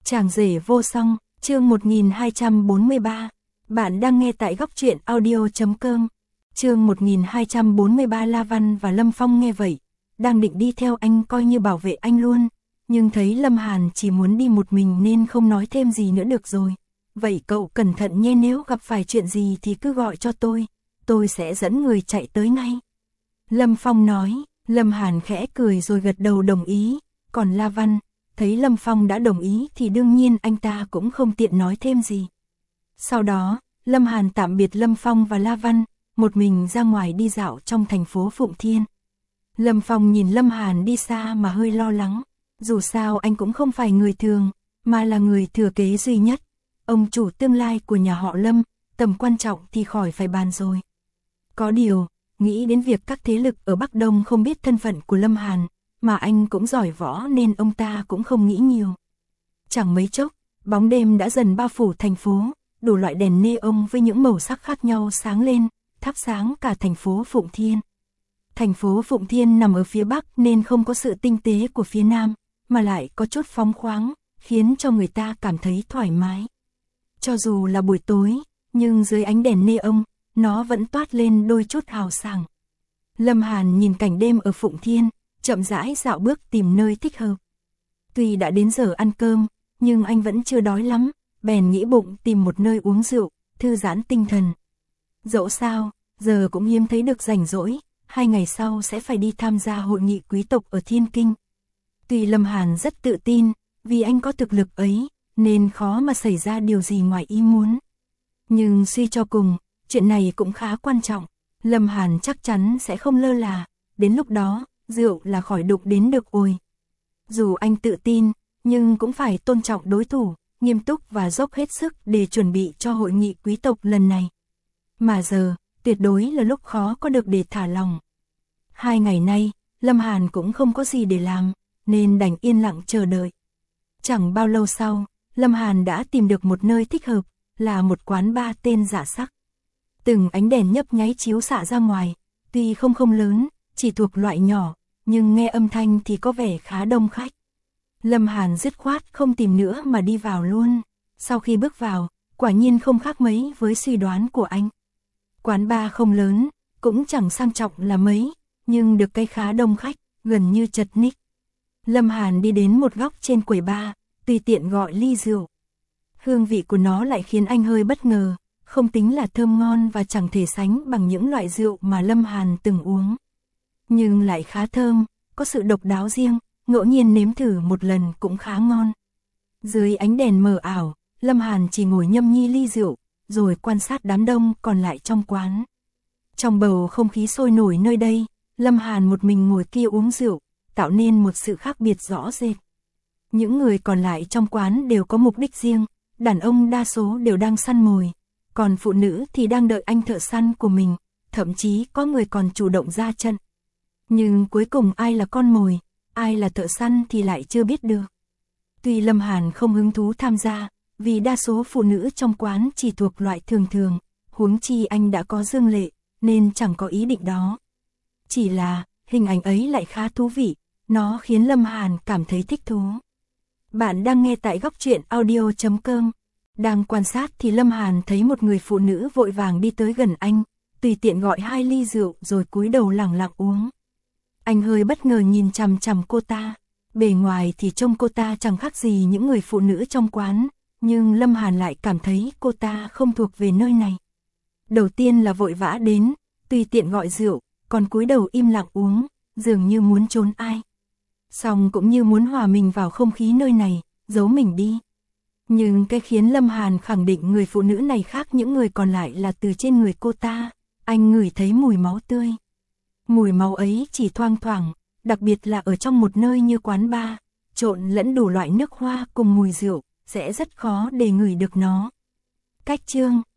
Chàng rể vô song, chương 1243. Bạn đang nghe tại góc truyện audio.com. Chương 1243. La Văn và Lâm Phong nghe vậy, đang định đi theo anh coi như bảo vệ anh luôn, nhưng thấy Lâm Hàn chỉ muốn đi một mình nên không nói thêm gì nữa được rồi. Vậy cậu cẩn thận nhé, nếu gặp phải chuyện gì thì cứ gọi cho tôi sẽ dẫn người chạy tới ngay. Lâm Phong nói. Lâm Hàn khẽ cười rồi gật đầu đồng ý, còn La Văn thấy Lâm Phong đã đồng ý thì đương nhiên anh ta cũng không tiện nói thêm gì. Sau đó, Lâm Hàn tạm biệt Lâm Phong và La Văn, một mình ra ngoài đi dạo trong thành phố Phụng Thiên. Lâm Phong nhìn Lâm Hàn đi xa mà hơi lo lắng, dù sao anh cũng không phải người thường, mà là người thừa kế duy nhất, ông chủ tương lai của nhà họ Lâm, tầm quan trọng thì khỏi phải bàn rồi. Có điều, nghĩ đến việc các thế lực ở Bắc Đông không biết thân phận của Lâm Hàn, mà anh cũng giỏi võ nên ông ta cũng không nghĩ nhiều. Chẳng mấy chốc, bóng đêm đã dần bao phủ thành phố, đủ loại đèn neon với những màu sắc khác nhau sáng lên, thắp sáng cả thành phố Phụng Thiên. Thành phố Phụng Thiên nằm ở phía Bắc nên không có sự tinh tế của phía Nam, mà lại có chút phóng khoáng, khiến cho người ta cảm thấy thoải mái. Cho dù là buổi tối, nhưng dưới ánh đèn neon, nó vẫn toát lên đôi chút hào sảng. Lâm Hàn nhìn cảnh đêm ở Phụng Thiên, chậm rãi dạo bước tìm nơi thích hợp. Tuy đã đến giờ ăn cơm, nhưng anh vẫn chưa đói lắm, bèn nghĩ bụng tìm một nơi uống rượu, thư giãn tinh thần. Dẫu sao, giờ cũng hiếm thấy được rảnh rỗi, 2 ngày sau sẽ phải đi tham gia hội nghị quý tộc ở Thiên Kinh. Tuy Lâm Hàn rất tự tin, vì anh có thực lực ấy, nên khó mà xảy ra điều gì ngoài ý muốn. Nhưng suy cho cùng, chuyện này cũng khá quan trọng, Lâm Hàn chắc chắn sẽ không lơ là, đến lúc đó, rượu là khỏi đụng đến được ôi. Dù anh tự tin, nhưng cũng phải tôn trọng đối thủ, nghiêm túc và dốc hết sức để chuẩn bị cho hội nghị quý tộc lần này. Mà giờ, tuyệt đối là lúc khó có được để thả lòng. 2 ngày nay, Lâm Hàn cũng không có gì để làm, nên đành yên lặng chờ đợi. Chẳng bao lâu sau, Lâm Hàn đã tìm được một nơi thích hợp, là một quán bar tên Dạ Sắc. Từng ánh đèn nhấp nháy chiếu xạ ra ngoài, tuy không lớn, chỉ thuộc loại nhỏ, nhưng nghe âm thanh thì có vẻ khá đông khách. Lâm Hàn dứt khoát không tìm nữa mà đi vào luôn. Sau khi bước vào, quả nhiên không khác mấy với suy đoán của anh. Quán bar không lớn, cũng chẳng sang trọng là mấy, nhưng được cái khá đông khách, gần như chật ních. Lâm Hàn đi đến một góc trên quầy bar, tùy tiện gọi ly rượu. Hương vị của nó lại khiến anh hơi bất ngờ, không tính là thơm ngon và chẳng thể sánh bằng những loại rượu mà Lâm Hàn từng uống. Nhưng lại khá thơm, có sự độc đáo riêng, ngẫu nhiên nếm thử một lần cũng khá ngon. Dưới ánh đèn mờ ảo, Lâm Hàn chỉ ngồi nhâm nhi ly rượu, rồi quan sát đám đông còn lại trong quán. Trong bầu không khí sôi nổi nơi đây, Lâm Hàn một mình ngồi kia uống rượu, tạo nên một sự khác biệt rõ rệt. Những người còn lại trong quán đều có mục đích riêng, đàn ông đa số đều đang săn mồi, còn phụ nữ thì đang đợi anh thợ săn của mình, thậm chí có người còn chủ động ra trận. Nhưng cuối cùng ai là con mồi, ai là thợ săn thì lại chưa biết được. Tuy Lâm Hàn không hứng thú tham gia, vì đa số phụ nữ trong quán chỉ thuộc loại thường thường, huống chi anh đã có dương lệ, nên chẳng có ý định đó. Chỉ là, hình ảnh ấy lại khá thú vị, nó khiến Lâm Hàn cảm thấy thích thú. Bạn đang nghe tại góc truyện audio.com. Đang quan sát thì Lâm Hàn thấy một người phụ nữ vội vàng đi tới gần anh, tùy tiện gọi 2 ly rượu rồi cúi đầu lẳng lặng uống. Anh hơi bất ngờ nhìn chằm chằm cô ta, bề ngoài thì trông cô ta chẳng khác gì những người phụ nữ trong quán, nhưng Lâm Hàn lại cảm thấy cô ta không thuộc về nơi này. Đầu tiên là vội vã đến, tùy tiện gọi rượu, còn cúi đầu im lặng uống, dường như muốn trốn ai. Xong cũng như muốn hòa mình vào không khí nơi này, giấu mình đi. Nhưng cái khiến Lâm Hàn khẳng định người phụ nữ này khác những người còn lại là từ trên người cô ta, anh ngửi thấy mùi máu tươi. Mùi máu ấy chỉ thoang thoảng, đặc biệt là ở trong một nơi như quán bar, trộn lẫn đủ loại nước hoa cùng mùi rượu, sẽ rất khó để ngửi được nó. Cách chương